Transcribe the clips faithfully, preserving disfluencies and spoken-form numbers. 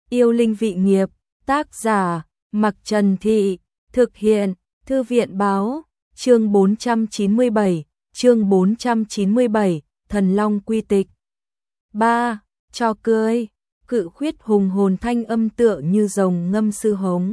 Yêu linh vị nghiệp, tác giả, Mặc Trần Thị, thực hiện, Thư viện báo, chương bốn trăm chín mươi bảy, chương bốn trăm chín mươi bảy, Thần Long quy tịch. ba. Cho cười, cự khuyết hùng hồn thanh âm tựa như rồng ngâm sư hống.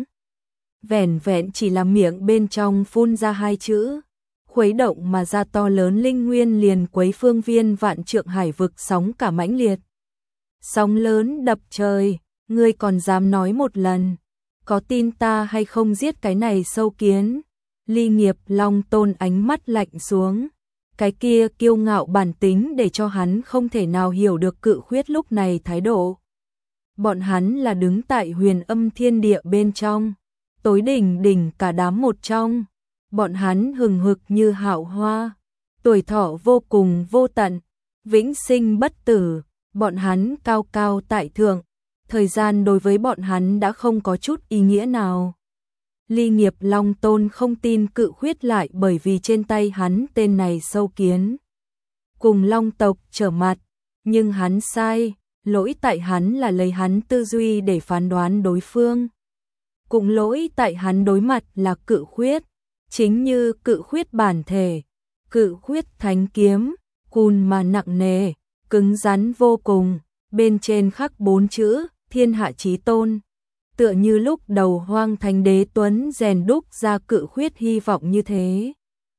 Vẻn vẹn chỉ là miệng bên trong phun ra hai chữ, khuấy động mà ra to lớn linh nguyên liền quấy phương viên vạn trượng hải vực sóng cả mãnh liệt. Sóng lớn đập trời, ngươi còn dám nói một lần, có tin ta hay không giết cái này sâu kiến? Ly Nghiệp Long Tôn ánh mắt lạnh xuống, cái kia kiêu ngạo bản tính để cho hắn không thể nào hiểu được cự khuyết lúc này thái độ. Bọn hắn là đứng tại huyền âm thiên địa bên trong, tối đỉnh đỉnh cả đám một trong, bọn hắn hừng hực như hạo hoa, tuổi thọ vô cùng vô tận, vĩnh sinh bất tử, bọn hắn cao cao tại thượng, thời gian đối với bọn hắn đã không có chút ý nghĩa nào. Ly Nghiệp Long Tôn không tin cự khuyết lại bởi vì trên tay hắn tên này sâu kiến cùng Long tộc trở mặt, nhưng hắn sai, lỗi tại hắn là lấy hắn tư duy để phán đoán đối phương. Cũng lỗi tại hắn đối mặt là cự khuyết, chính như cự khuyết bản thể, cự khuyết thánh kiếm, cùn mà nặng nề, cứng rắn vô cùng, bên trên khắc bốn chữ, thiên hạ chí tôn. Tựa như lúc đầu Hoang Thánh Đế Tuấn rèn đúc ra cự khuyết hy vọng như thế.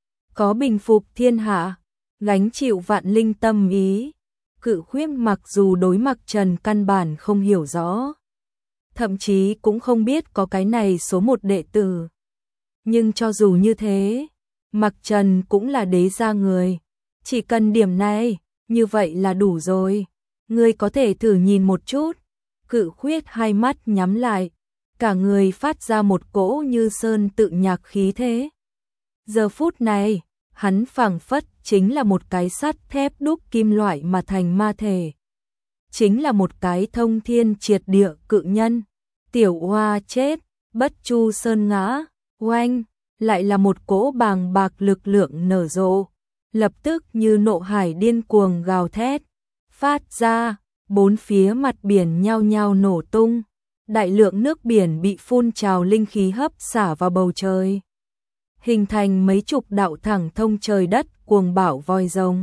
Có bình phục thiên hạ, gánh chịu vạn linh tâm ý, cự khuyết mặc dù đối Mặc Trần căn bản không hiểu rõ, thậm chí cũng không biết có cái này số một đệ tử. Nhưng cho dù như thế, Mặc Trần cũng là đế gia người, chỉ cần điểm này, như vậy là đủ rồi. Ngươi có thể thử nhìn một chút. Cự khuyết hai mắt nhắm lại, cả người phát ra một cỗ như sơn tự nhạc khí thế. Giờ phút này, hắn phảng phất chính là một cái sắt thép đúc kim loại mà thành ma thể. Chính là một cái thông thiên triệt địa cự nhân. Tiểu Hoa chết, Bất Chu Sơn ngã, oanh, lại là một cỗ bàng bạc lực lượng nở rộ, lập tức như nộ hải điên cuồng gào thét, phát ra, bốn phía mặt biển nhao nhao nổ tung, đại lượng nước biển bị phun trào linh khí hấp xả vào bầu trời, hình thành mấy chục đạo thẳng thông trời đất cuồng bạo voi rồng.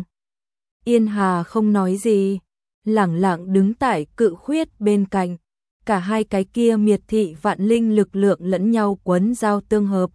Yên Hà không nói gì, lẳng lặng đứng tại cự khuyết bên cạnh, cả hai cái kia miệt thị vạn linh lực lượng lẫn nhau quấn giao tương hợp,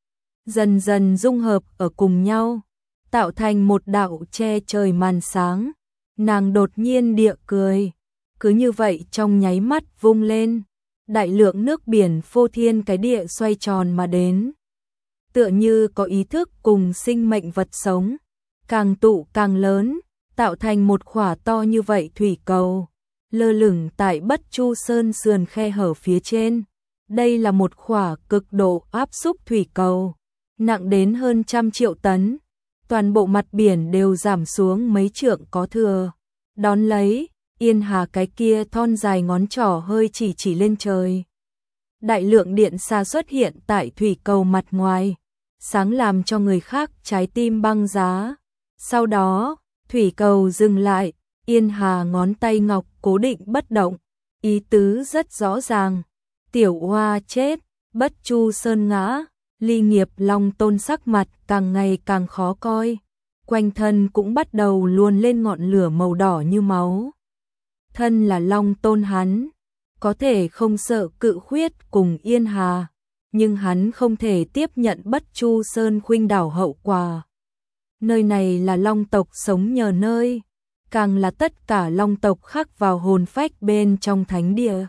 dần dần dung hợp ở cùng nhau, tạo thành một đạo che trời màn sáng. Nàng đột nhiên địa cười, cứ như vậy trong nháy mắt vung lên, đại lượng nước biển phô thiên cái địa xoay tròn mà đến. Tựa như có ý thức cùng sinh mệnh vật sống, càng tụ càng lớn, tạo thành một khỏa to như vậy thủy cầu, lơ lửng tại Bất Chu Sơn sườn khe hở phía trên. Đây là một khỏa cực độ áp xúc thủy cầu, nặng đến hơn trăm triệu tấn. Toàn bộ mặt biển đều giảm xuống mấy trượng có thừa. Đón lấy, Yên Hà cái kia thon dài ngón trỏ hơi chỉ chỉ lên trời. Đại lượng điện xa xuất hiện tại thủy cầu mặt ngoài, sáng làm cho người khác trái tim băng giá. Sau đó, thủy cầu dừng lại, Yên Hà ngón tay ngọc cố định bất động, ý tứ rất rõ ràng. Tiểu Hoa chết, Bất Chu Sơn ngã. Ly Nghiệp Long Tôn sắc mặt càng ngày càng khó coi, quanh thân cũng bắt đầu luồn lên ngọn lửa màu đỏ như máu. Thân là Long Tôn hắn, có thể không sợ cự khuyết cùng Yên Hà, nhưng hắn không thể tiếp nhận Bất Chu Sơn khuynh đảo hậu quả. Nơi này là Long tộc sống nhờ nơi, càng là tất cả Long tộc khắc vào hồn phách bên trong thánh địa.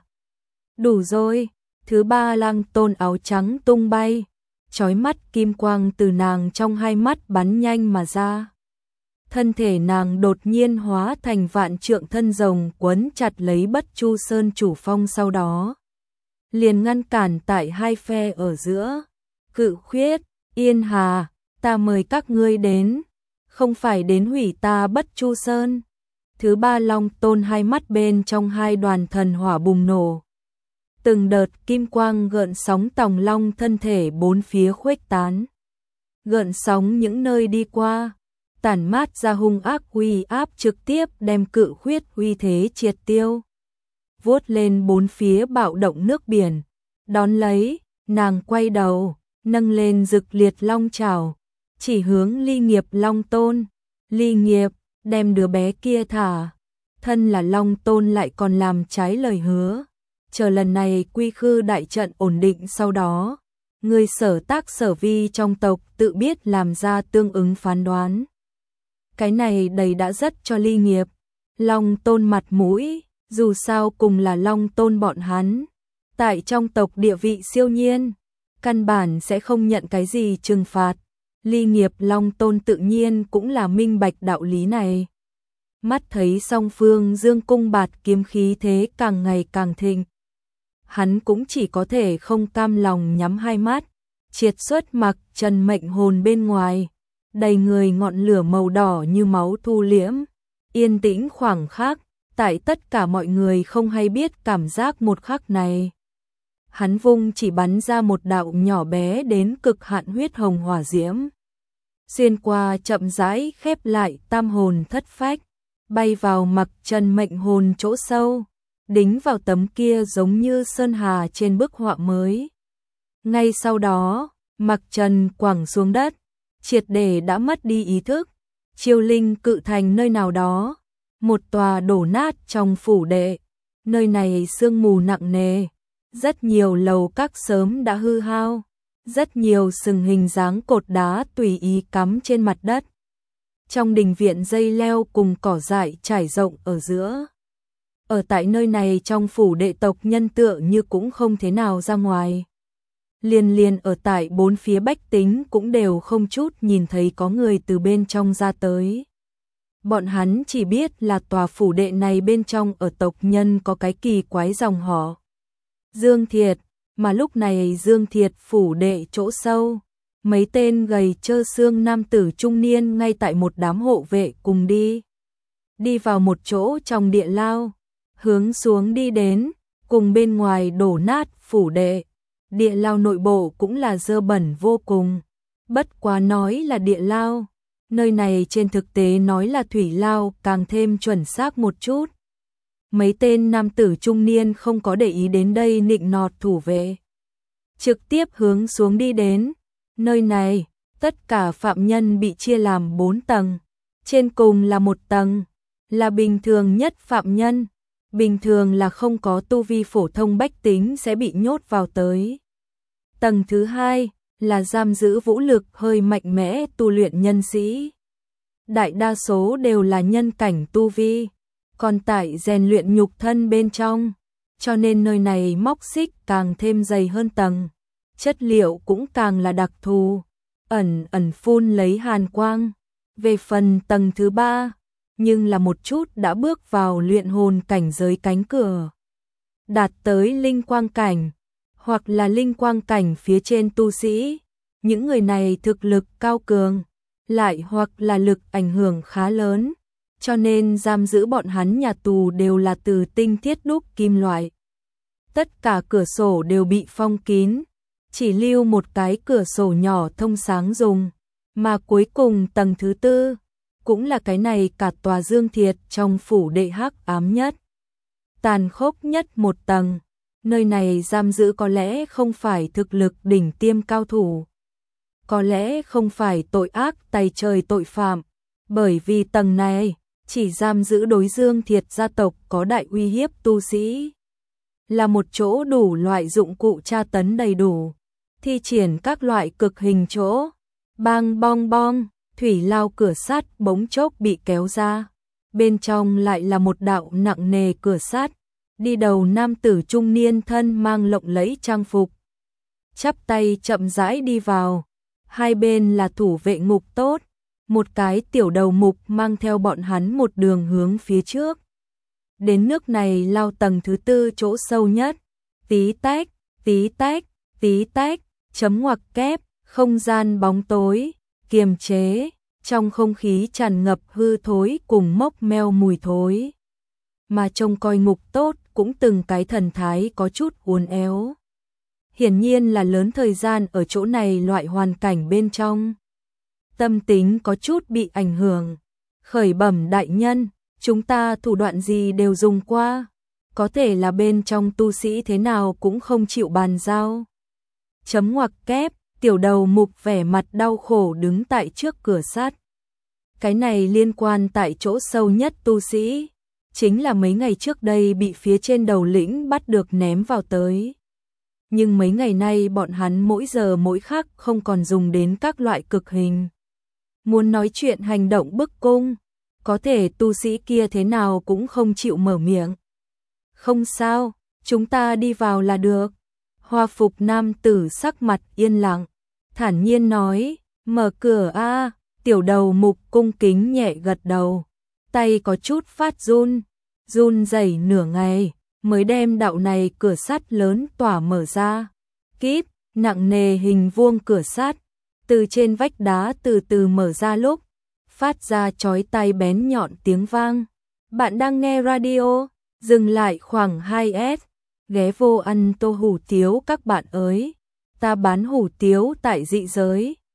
Đủ rồi, thứ ba Lang Tôn áo trắng tung bay, chói mắt kim quang từ nàng trong hai mắt bắn nhanh mà ra. Thân thể nàng đột nhiên hóa thành vạn trượng thân rồng quấn chặt lấy Bất Chu Sơn chủ phong, sau đó liền ngăn cản tại hai phe ở giữa. Cự khuyết, Yên Hà, ta mời các ngươi đến, không phải đến hủy ta Bất Chu Sơn. Thứ ba Long Tôn hai mắt bên trong hai đoàn thần hỏa bùng nổ. Từng đợt kim quang gợn sóng tòng long thân thể bốn phía khuếch tán. Gợn sóng những nơi đi qua, tản mát ra hung ác uy áp trực tiếp đem cự khuyết uy thế triệt tiêu. vuốt lên bốn phía bạo động nước biển. Đón lấy, nàng quay đầu, nâng lên rực liệt long chảo, chỉ hướng Ly Nghiệp Long Tôn. Ly Nghiệp, đem đứa bé kia thả. Thân là Long Tôn lại còn làm trái lời hứa. Chờ lần này quy khư đại trận ổn định sau đó, người sở tác sở vi trong tộc tự biết làm ra tương ứng phán đoán. Cái này đầy đã rất cho Ly Nghiệp Long Tôn mặt mũi, dù sao cùng là Long Tôn bọn hắn. Tại trong tộc địa vị siêu nhiên, căn bản sẽ không nhận cái gì trừng phạt. Ly Nghiệp Long Tôn tự nhiên cũng là minh bạch đạo lý này. Mắt thấy song phương dương cung bạt kiếm khí thế càng ngày càng thịnh. Hắn cũng chỉ có thể không cam lòng nhắm hai mắt, triệt xuất Mặc Trần mệnh hồn bên ngoài, đầy người ngọn lửa màu đỏ như máu thu liễm, yên tĩnh khoảng khắc, tại tất cả mọi người không hay biết cảm giác một khắc này. Hắn vung chỉ bắn ra một đạo nhỏ bé đến cực hạn huyết hồng hỏa diễm. Xuyên qua chậm rãi khép lại tam hồn thất phách, bay vào Mặc Trần mệnh hồn chỗ sâu, đính vào tấm kia giống như sơn hà trên bức họa mới. Ngay sau đó, Mặc Trần quẳng xuống đất, triệt để đã mất đi ý thức. Chiêu Linh Cự Thành nơi nào đó, một tòa đổ nát trong phủ đệ, nơi này sương mù nặng nề, rất nhiều lầu các sớm đã hư hao, rất nhiều sừng hình dáng cột đá tùy ý cắm trên mặt đất. Trong đình viện dây leo cùng cỏ dại trải rộng ở giữa. Ở tại nơi này trong phủ đệ tộc nhân tựa như cũng không thế nào ra ngoài. Liên liên ở tại bốn phía bách tính cũng đều không chút nhìn thấy có người từ bên trong ra tới. Bọn hắn chỉ biết là tòa phủ đệ này bên trong ở tộc nhân có cái kỳ quái dòng họ Dương Thiệt, mà lúc này Dương Thiệt phủ đệ chỗ sâu, mấy tên gầy trơ xương nam tử trung niên ngay tại một đám hộ vệ cùng đi. Đi vào một chỗ trong địa lao, hướng xuống đi đến, cùng bên ngoài đổ nát phủ đệ. Địa lao nội bộ cũng là dơ bẩn vô cùng, bất quá nói là địa lao, nơi này trên thực tế nói là thủy lao càng thêm chuẩn xác một chút. Mấy tên nam tử trung niên không có để ý đến đây nịnh nọt thủ vệ, trực tiếp hướng xuống đi đến. Nơi này, tất cả phạm nhân bị chia làm bốn tầng, trên cùng là một tầng, là bình thường nhất phạm nhân. Bình thường là không có tu vi phổ thông bách tính sẽ bị nhốt vào tới. Tầng thứ hai là giam giữ vũ lực hơi mạnh mẽ tu luyện nhân sĩ. Đại đa số đều là nhân cảnh tu vi, còn tại rèn luyện nhục thân bên trong, cho nên nơi này móc xích càng thêm dày hơn tầng. Chất liệu cũng càng là đặc thù, ẩn ẩn phun lấy hàn quang. Về phần tầng thứ ba, nhưng là một chút đã bước vào luyện hồn cảnh giới cánh cửa. Đạt tới linh quang cảnh, hoặc là linh quang cảnh phía trên tu sĩ. Những người này thực lực cao cường, lại hoặc là lực ảnh hưởng khá lớn, cho nên giam giữ bọn hắn nhà tù đều là từ tinh thiết đúc kim loại. Tất cả cửa sổ đều bị phong kín, chỉ lưu một cái cửa sổ nhỏ thông sáng dùng, mà cuối cùng tầng thứ tư, cũng là cái này cả tòa Dương Thiệt trong phủ đệ hắc ám nhất, tàn khốc nhất một tầng. Nơi này giam giữ có lẽ không phải thực lực đỉnh tiêm cao thủ, có lẽ không phải tội ác tày trời tội phạm, bởi vì tầng này chỉ giam giữ đối Dương Thiệt gia tộc có đại uy hiếp tu sĩ. Là một chỗ đủ loại dụng cụ tra tấn đầy đủ, thi triển các loại cực hình chỗ. Bang bong bong, thủy lao cửa sắt bỗng chốc bị kéo ra. Bên trong lại là một đạo nặng nề cửa sắt. Đi đầu nam tử trung niên thân mang lộng lẫy trang phục, chắp tay chậm rãi đi vào. Hai bên là thủ vệ ngục tốt, một cái tiểu đầu mục mang theo bọn hắn một đường hướng phía trước. Đến nước này lao tầng thứ tư chỗ sâu nhất, tí tách, tí tách, tí tách, chấm ngoặc kép, không gian bóng tối, kiềm chế, trong không khí tràn ngập hư thối cùng mốc meo mùi thối. Mà trông coi ngục tốt cũng từng cái thần thái có chút uốn éo. Hiển nhiên là lớn thời gian ở chỗ này loại hoàn cảnh bên trong. Tâm tính có chút bị ảnh hưởng. Khởi bẩm đại nhân, chúng ta thủ đoạn gì đều dùng qua, có thể là bên trong tu sĩ thế nào cũng không chịu bàn giao. Chấm ngoặc kép, tiểu đầu mục vẻ mặt đau khổ đứng tại trước cửa sắt. Cái này liên quan tại chỗ sâu nhất tu sĩ, chính là mấy ngày trước đây bị phía trên đầu lĩnh bắt được ném vào tới. Nhưng mấy ngày nay bọn hắn mỗi giờ mỗi khắc không còn dùng đến các loại cực hình. Muốn nói chuyện hành động bức cung, có thể tu sĩ kia thế nào cũng không chịu mở miệng. Không sao, chúng ta đi vào là được. Hoa phục nam tử sắc mặt yên lặng, thản nhiên nói, mở cửa a. Tiểu đầu mục cung kính nhẹ gật đầu, tay có chút phát run, run rẩy nửa ngày, mới đem đạo này cửa sắt lớn tỏa mở ra. Kíp, nặng nề hình vuông cửa sắt, từ trên vách đá từ từ mở ra lúc, phát ra chói tai bén nhọn tiếng vang. Bạn đang nghe radio, dừng lại khoảng hai S, ghé vô ăn tô hủ tiếu các bạn ơi. Ta bán hủ tiếu tại dị giới.